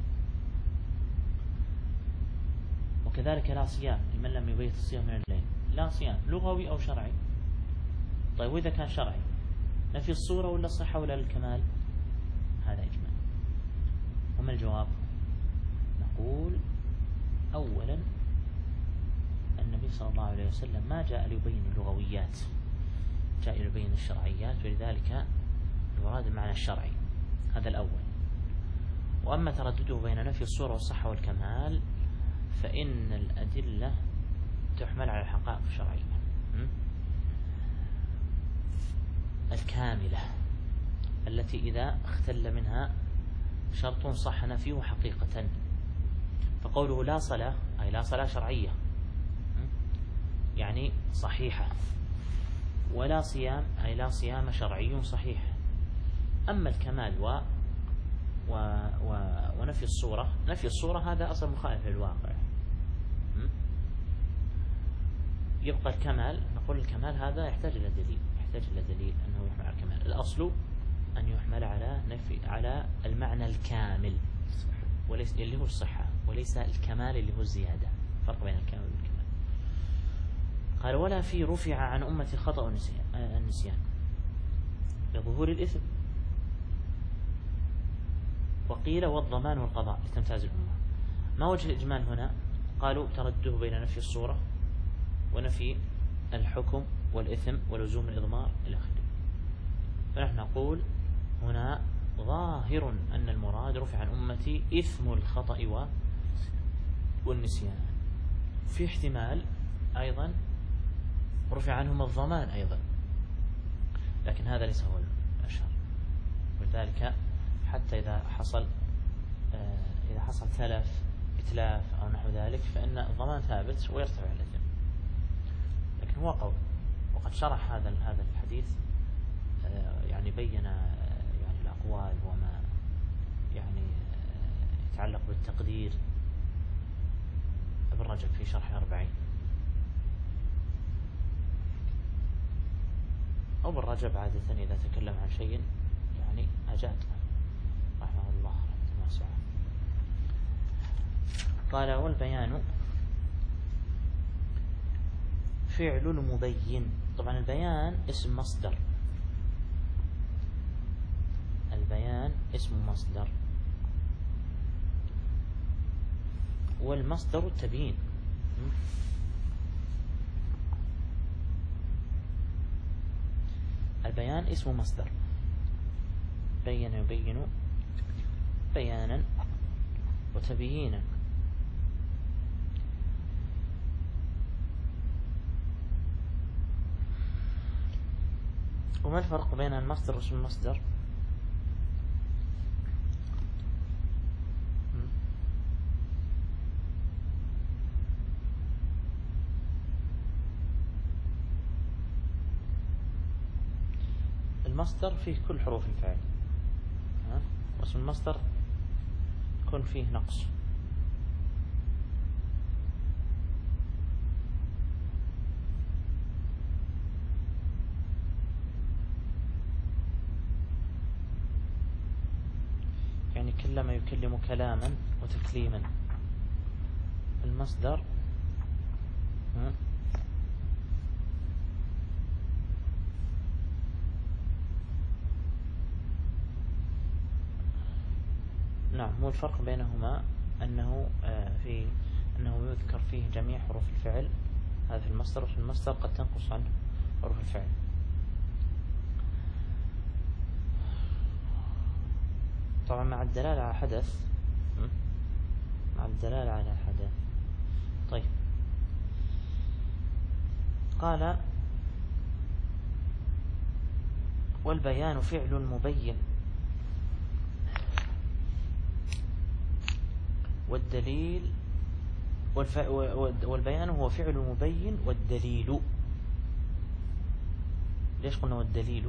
وكذلك لا صيام لمن لم يبيت الصيام من الليل، لا صيام لغوي أو شرعي. طيب وإذا كان شرعي نفي الصورة ولا الصحة ولا الكمال؟ هذا إجمال. وما الجواب؟ نقول أولا النبي صلى الله عليه وسلم ما جاء ليبين اللغويات، جاء ليبين الشرعيات، ولذلك المراد المعنى الشرعي. هذا الأول. وأما تردده بين نفي الصورة والصحة والكمال فإن الأدلة تحمل على الحقائق الشرعية الكاملة التي إذا اختل منها شرط صح نفيه حقيقة. فقوله لا صلاة أي لا صلاة شرعية يعني صحيحة، ولا صيام أي لا صيام شرعي صحيح. أما الكمال و و و ونفي الصورة، نفي الصورة هذا أصلا مخالف للواقع. يبقى الكمال، نقول الكمال هذا يحتاج إلى دليل، يحتاج إلى دليل أنه يحمل على الكمال. الأصل أن يحمل على نفي على المعنى الكامل وليس اللي هو الصحة، وليس الكمال اللي هو الزيادة. فرق بين الكمال والكمال. قال ولا في رفع عن أمة الخطأ والنسيان لظهور الإثم، وقيل والضمان والقضاء لتمتاز الأمة. ما وجه الإجمال هنا؟ قالوا ترده بين نفي الصورة ونفي الحكم والإثم ولزوم الإضمار إلى آخره. فنحن نقول هنا ظاهر أن المراد رفع عن أمتي إثم الخطأ والنسيان. في احتمال أيضا رفع عنهم الضمان أيضا، لكن هذا ليس هو الأشهر. ولذلك حتى إذا حصل إذا حصل تلف إتلاف أو نحو ذلك فإن الضمان ثابت ويرتفع الإثم. لكن هو قول، وقد شرح هذا هذا الحديث يعني بين يعني الأقوال وما يعني يتعلق بالتقدير ابن رجب في شرح أربعين، أو ابن رجب عادة إذا تكلم عن شيء يعني أجاد رحمه الله رحمة واسعة. قال والبيان فعل مبين. طبعا البيان اسم مصدر، البيان اسم مصدر، والمصدر التبيين. البيان اسم مصدر، بين يبين بيانا وتبيينا. وما الفرق بين المصدر واسم المصدر؟ المصدر فيه كل حروف الفعل، واسم المصدر يكون فيه نقص. يعني كلما يكلم كلاما وتكليما. المصدر نعم، هو الفرق بينهما أنه في أنه يذكر فيه جميع حروف الفعل، هذا في المصدر، وفي المصدر قد تنقص عن حروف الفعل. طبعا مع الدلالة على حدث، مع الدلالة على حدث. طيب قال والبيان فعل مبين، والدليل والف... والبيان هو فعل مبين والدليل. ليش قلنا والدليل؟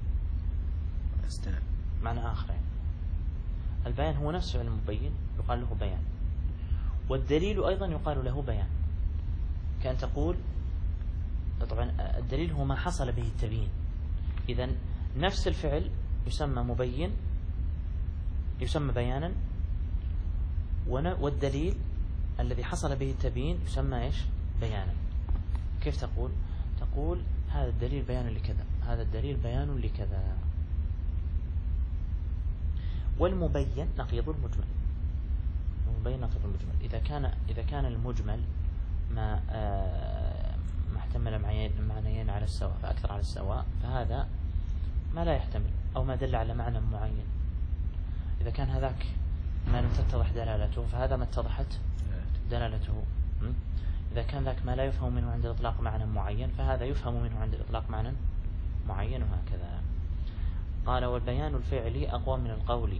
معنى آخر يعني. البيان هو نفس فعل مبين يقال له بيان، والدليل أيضا يقال له بيان. كأن تقول طبعا الدليل هو ما حصل به التبيين، إذن نفس الفعل يسمى مبين يسمى بيانا، والدليل الذي حصل به التبيين يسمى إيش؟ بيانا. كيف تقول؟ تقول هذا الدليل بيان لكذا، هذا الدليل بيان لكذا. والمبين نقيض المجمل، المبين نقيض المجمل. إذا كان إذا كان المجمل ما آه ما احتمل معنيين على السواء فأكثر على السواء، فهذا ما لا يحتمل أو ما دل على معنى معين. إذا كان هذاك ما لم تتضح دلالته فهذا ما اتضحت دلالته. إذا كان ذاك ما لا يفهم منه عند الإطلاق معنى معين فهذا يفهم منه عند الإطلاق معنى معين، وهكذا. قال والبيان الفعلي أقوى من القول.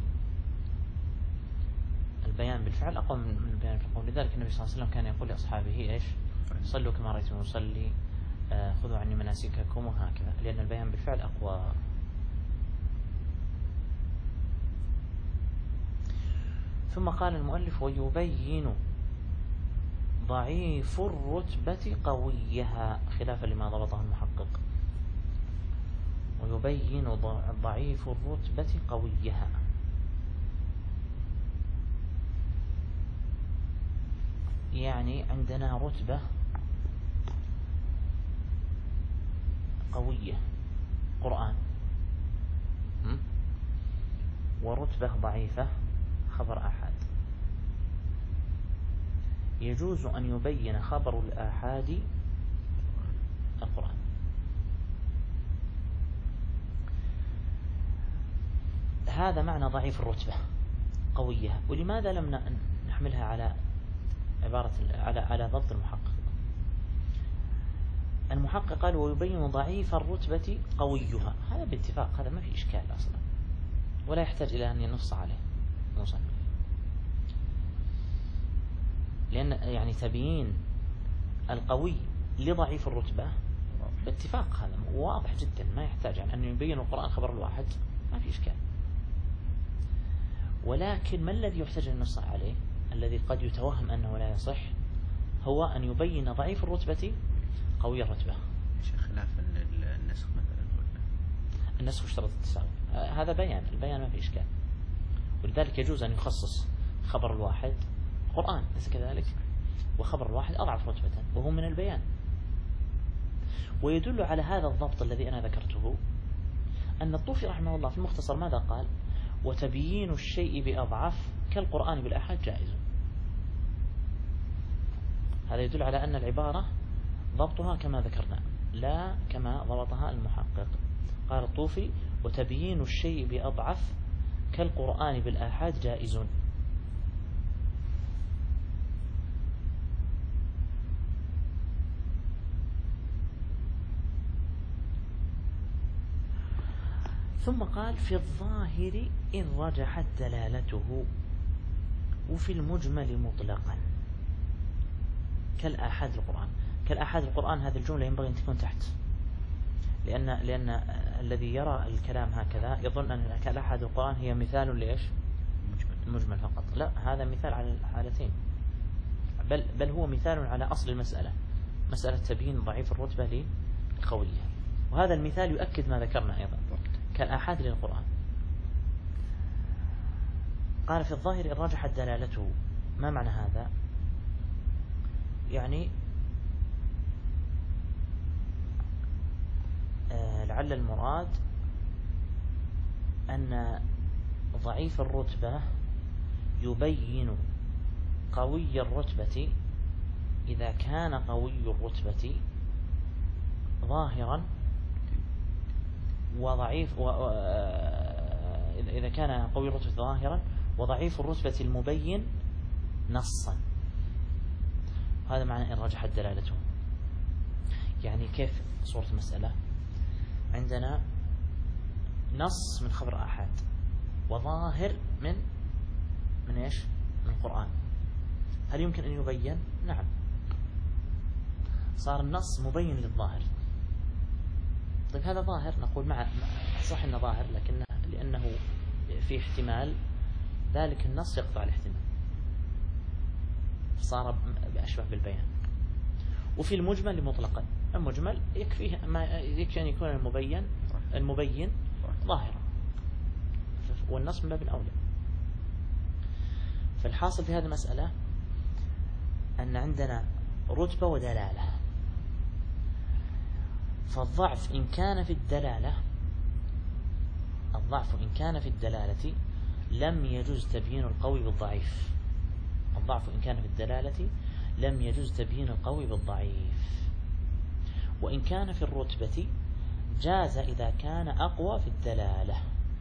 البيان بالفعل أقوى من البيان في القول. لذلك النبي صلى الله عليه وسلم كان يقول لأصحابه إيش؟ صلوا كما رأيتم أصلي، آه خذوا عني مناسككم، وهكذا، لأن البيان بالفعل أقوى. ثم قال المؤلف ويبين ضعيف الرتبة قويها، خلافا لما ضبطه المحقق. ويبين ضعيف الرتبة قويها، يعني عندنا رتبة قوية قرآن، ورتبة ضعيفة خبر آحاد. يجوز أن يبين خبر الآحاد القرآن. هذا معنى ضعيف الرتبة قوية. ولماذا لم نحملها على عبارة على على ضبط المحقق؟ المحقق قال ويبين ضعيف الرتبة قويها، هذا باتفاق، هذا ما في إشكال أصلا ولا يحتاج إلى أن ينص عليه مصنف، لأن يعني تبيين القوي لضعيف الرتبة باتفاق هذا واضح جدا، ما يحتاج يعني أن يبين القرآن خبر الواحد، ما في إشكال. ولكن ما الذي يحتاج النص عليه الذي قد يتوهم أنه لا يصح، هو أن يبين ضعيف الرتبة قوي الرتبة. خلاف النسخ مثلا، النسخ اشترط التساوي، هذا بيان، البيان ما في إشكال، ولذلك يجوز أن يخصص خبر الواحد قرآن ليس كذلك، وخبر الواحد أضعف رتبة وهو من البيان. ويدل على هذا الضبط الذي أنا ذكرته أن الطوفي رحمه الله في المختصر ماذا قال؟ وتبيين الشيء بأضعف كالقرآن بالآحاد جائز. هذا يدل على أن العبارة ضبطها كما ذكرنا لا كما ضبطها المحقق. قال الطوفي وتبيين الشيء بأضعف كالقرآن بالآحاد جائز. ثم قال في الظاهر إن رجحت دلالته وفي المجمل مطلقا كالآحاد القرآن. كالآحاد القرآن هذه الجملة ينبغي أن تكون تحت، لأن لأن الذي يرى الكلام هكذا يظن أن كالآحاد القرآن هي مثال لإيش؟ المجمل فقط. لا، هذا مثال على الحالتين، بل بل هو مثال على أصل المسألة، مسألة تبيين ضعيف الرتبة لقوية، وهذا المثال يؤكد ما ذكرنا أيضا كالآحاد للقرآن. قال في الظاهر إن رجحت دلالته. ما معنى هذا؟ يعني آه لعل المراد أن ضعيف الرتبة يبين قوي الرتبة إذا كان قوي الرتبة ظاهرا، وضعيف و... إذا كان قوي الرتبة ظاهرا وضعيف الرتبة المبين نصا. هذا معنى إن رجحت دلالته. يعني كيف صورة المسألة؟ عندنا نص من خبر آحاد وظاهر من من إيش؟ من القرآن. هل يمكن أن يبين؟ نعم، صار النص مبين للظاهر. طيب هذا ظاهر، نقول مع صح انه ظاهر، لكنه لأنه في احتمال ذلك النص يقطع الاحتمال، صار بأشبه بالبيان. وفي المجمل مطلقا، المجمل يكفيه ما يكفي أن يكون المبين المبين ظاهرا، والنص من باب الأولى. فالحاصل في هذه المسألة أن عندنا رتبة ودلالة، فالضعف إن كان في الدلالة الضعف إن كان في الدلالة لم يجوز تبيين القوي بالضعيف. الضعف إن كان في الدلالة لم يجوز تبيين القوي بالضعيف. وإن كان في الرتبة جاز إذا كان أقوى في الدلالة.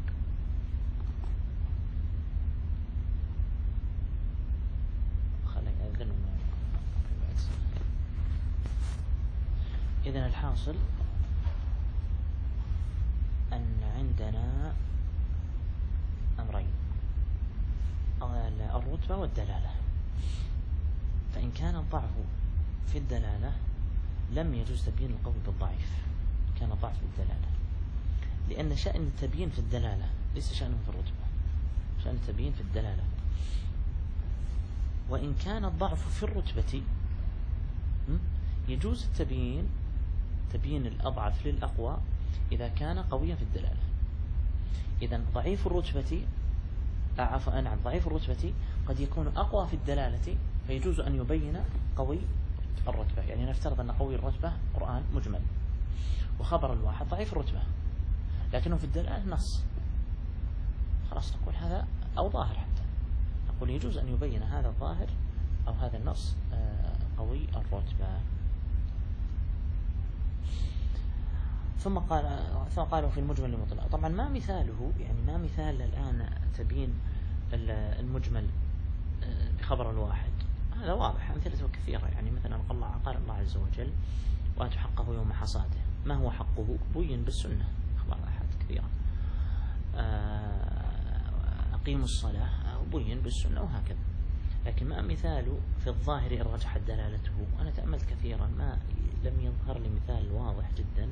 إذن الحاصل أن عندنا أمرين، الرتبة والدلالة. فإن كان الضعف في الدلالة لم يجوز تبيين القوي بالضعيف، كان الضعف في الدلالة، لأن شأن التبيين في الدلالة ليس شأنه في الرتبة، شأن التبيين في الدلالة. وإن كان الضعف في الرتبة يجوز التبيين تبيين الأضعف للأقوى إذا كان قويا في الدلالة. إذن ضعيف الرتبة عفوا نعم ضعيف الرتبة قد يكون أقوى في الدلالة، فيجوز أن يبين قوي الرتبة. يعني نفترض أن قوي الرتبة قرآن مجمل، وخبر الواحد ضعيف الرتبة لكنه في الدلالة نص، خلاص نقول هذا أو ظاهر، حتى نقول يجوز أن يبين هذا الظاهر أو هذا النص قوي الرتبة. ثم قال ثم قالوا في المجمل المطلق. طبعا ما مثاله، يعني ما مثال الآن تبيين المجمل بخبر الواحد، هذا واضح، أمثلته كثيرة. يعني مثلا قال الله عز وجل وآتوا حقه يوم حصاده. ما هو حقه؟ بين بالسنة، أخبار أحد كثيرا. أقيموا الصلاة بين بالسنة وهكذا. لكن ما مثال في الظاهر إن رجحت دلالته؟ أنا تأملت كثيرا ما لم يظهر لي مثال واضح جدا.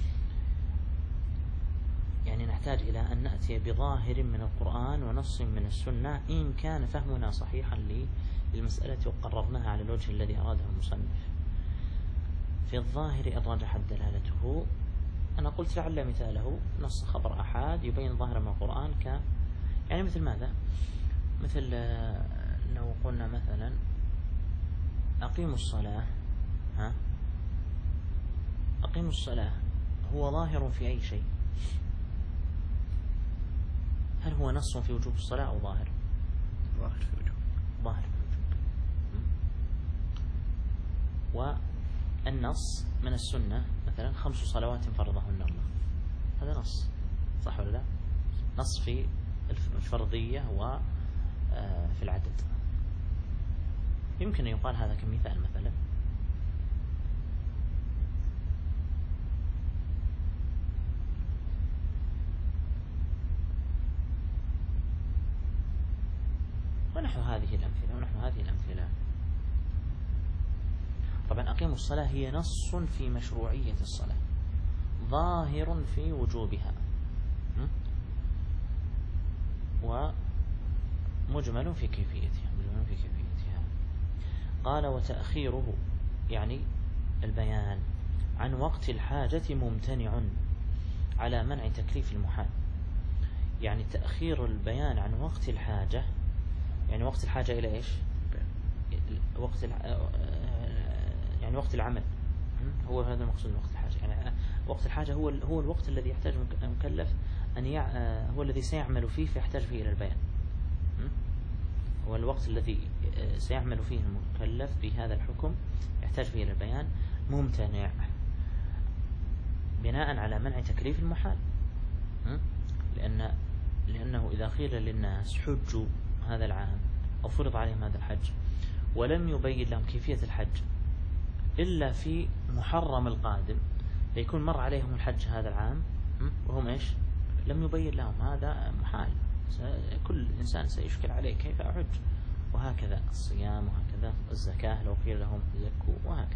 يعني نحتاج إلى أن نأتي بظاهر من القرآن ونص من السنة إن كان فهمنا صحيحا للمسألة وقررناها على الوجه الذي أراده المصنف. في الظاهر إن رجحت دلالته، أنا قلت لعل مثاله نص خبر أحد يبين ظاهر من القرآن، ك يعني مثل ماذا؟ مثل لو قلنا مثلا أقيموا الصلاة، ها أقيموا الصلاة هو ظاهر في أي شيء؟ هل هو نص في وجوب الصلاة أو ظاهر؟ ظاهر في وجوب. ظاهر في وجوب. والنص من السنة مثلا خمس صلوات فرضهن الله، هذا نص، صح ولا لا؟ نص في الفرضية وفي العدد. يمكن أن يقال هذا كمثال مثلا. ونحو هذه الأمثلة ونحو هذه الأمثلة. طبعا أقيموا الصلاة هي نص في مشروعية الصلاة، ظاهر في وجوبها، ومجمل في كيفيتها مجمل في كيفيتها. قال وتأخيره يعني البيان عن وقت الحاجة ممتنع على منع تكليف المحال. يعني تأخير البيان عن وقت الحاجة، يعني وقت الحاجة إلى إيش؟ وقت يعني وقت العمل، هو هذا المقصود وقت الحاجة. يعني وقت الحاجة هو هو الوقت الذي يحتاج المكلف أن يع... هو الذي سيعمل فيه فيحتاج فيه إلى البيان. هو الوقت الذي سيعمل فيه المكلف بهذا الحكم يحتاج فيه إلى البيان، ممتنع بناء على منع تكليف المحال. لأن لأنه إذا قيل للناس حجوا هذا العام أو فرض عليهم هذا الحج ولم يبين لهم كيفية الحج إلا في محرم القادم، فيكون مر عليهم الحج هذا العام وهم إيش لم يبين لهم، هذا محال. كل إنسان سيشكل عليه كيف أحج، وهكذا الصيام، وهكذا الزكاة لو قيل لهم زكوا، وهكذا.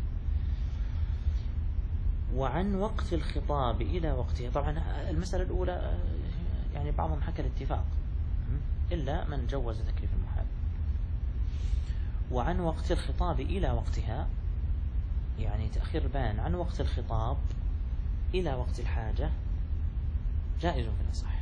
وعن وقت الخطاب إلى وقته، طبعا المسألة الأولى يعني بعضهم حكى الاتفاق إلا من جوز تكليف المحال. وعن وقت الخطاب إلى وقتها، يعني تأخير البيان عن وقت الخطاب إلى وقت الحاجة جائز في الأصح.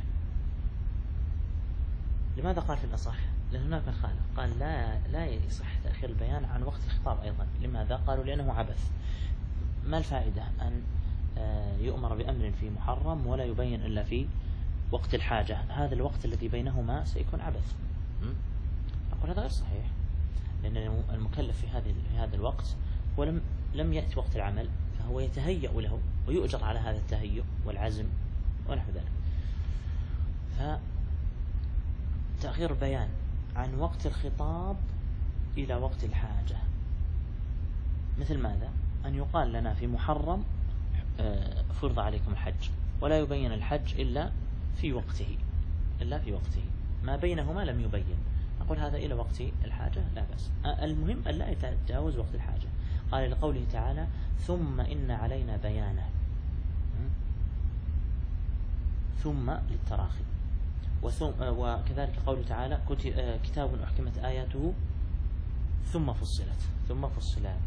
لماذا قال في الأصح؟ لأن هناك من خالف قال لا لا يصح تأخير البيان عن وقت الخطاب أيضا. لماذا؟ قالوا لأنه عبث. ما الفائدة أن يؤمر بأمر في محرم ولا يبين إلا في وقت الحاجة؟ هذا الوقت الذي بينهما سيكون عبث. أقول هذا غير صحيح، لأن المكلف في هذه في هذا الوقت هو لم لم يأتي وقت العمل، فهو يتهيأ له ويؤجر على هذا التهيؤ والعزم ونحو ذلك. فتأخير البيان عن وقت الخطاب إلى وقت الحاجة مثل ماذا؟ أن يقال لنا في محرم فرض عليكم الحج ولا يبين الحج إلا في وقته إلا في وقته ما بينهما لم يبين. نقول هذا إلى وقت الحاجة لا بأس. المهم أن لا يتجاوز وقت الحاجة. قال لقوله تعالى ثم إن علينا بيانه، ثم للتراخي. وكذلك قوله تعالى كتاب أحكمت آياته ثم فصلت ثم فصلت.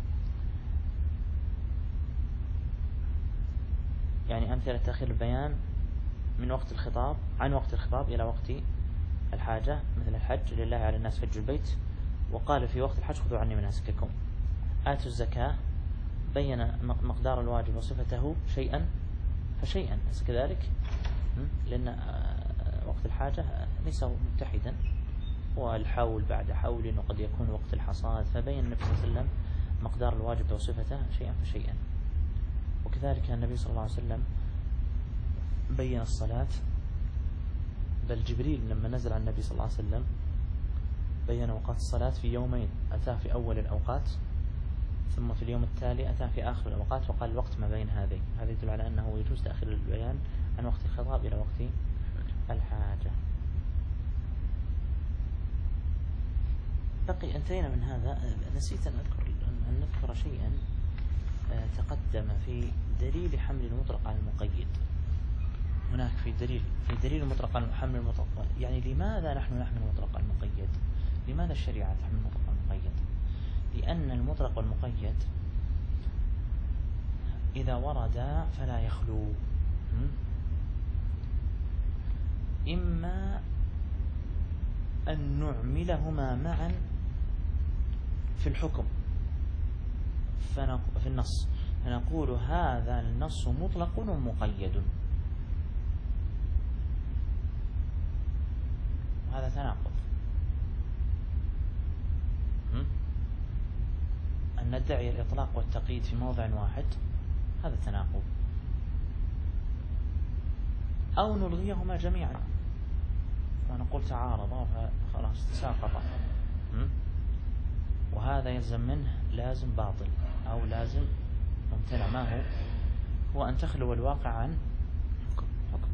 يعني أمثلة تأخير البيان من وقت الخطاب عن وقت الخطاب إلى وقت الحاجة مثل الحج، لله على الناس حج البيت، وقال في وقت الحج خذوا عني مناسككم. آتوا الزكاة بين مقدار الواجب وصفته شيئا فشيئا، ليس كذلك؟ لأن وقت الحاجة ليس متحدا، والحول بعد حول وقد يكون وقت الحصاد، فبين النبي صلى الله عليه وسلم مقدار الواجب وصفته شيئا فشيئا. وكذلك النبي صلى الله عليه وسلم بين الصلاة، بل جبريل لما نزل على النبي صلى الله عليه وسلم بين أوقات الصلاة في يومين، أتاه في أول الأوقات ثم في اليوم التالي أتى في آخر الأوقات وقال الوقت ما بين هذين. هذا يدل على أنه يجوز تأخير البيان عن وقت الخطاب إلى وقت الحاجة. بقي انتهينا من هذا. نسيت أن أذكر أن نذكر شيئا تقدم في دليل حمل المطلق على المقيد. هناك في دليل في دليل المطلق على حمل المطلق، يعني لماذا نحن نحمل المطلق على المقيد؟ لماذا الشريعة تحمل المطلق على المقيد؟ لأن المطلق والمقيد إذا وردا فلا يخلو، إما أن نعملهما معا في الحكم في النص فنقول هذا النص مطلق ومقيد، هذا تناقض. أن ندعي الإطلاق والتقييد في موضع واحد هذا تناقض، أو نلغيهما جميعا ونقول تعارضا فخلاص تساقطا، وهذا يلزم منه لازم باطل أو لازم ممتنع. ما هو؟ هو أن تخلو الواقع عن حكم حكم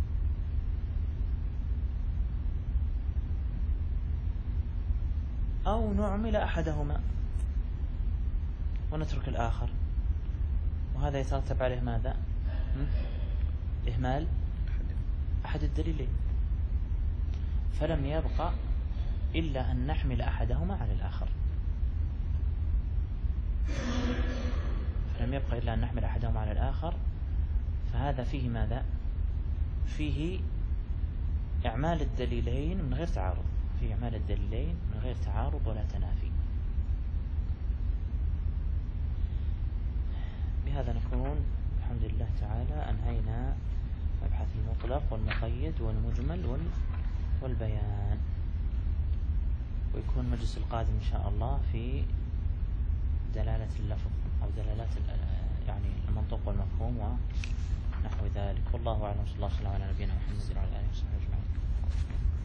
أو نعمل أحدهما ونترك الآخر، وهذا يترتب عليه ماذا؟ إهمال أحد الدليلين، فلم يبقى إلا أن نحمل أحدهما على الآخر فلم يبقى إلا أن نحمل أحدهما على الآخر فهذا فيه ماذا؟ فيه إعمال الدليلين من غير تعارض، فيه إعمال الدليلين من غير تعارض ولا تنافي. بهذا نكون الحمد لله تعالى أنهينا مبحث المطلق والمقيد والمجمل والبيان، ويكون المجلس القادم إن شاء الله في دلالة اللفظ أو دلالات يعني المنطوق والمفهوم ونحو ذلك. والله أعلم. صلى الله عليه وسلم على نبينا محمد وعلى آله وصحبه أجمعين.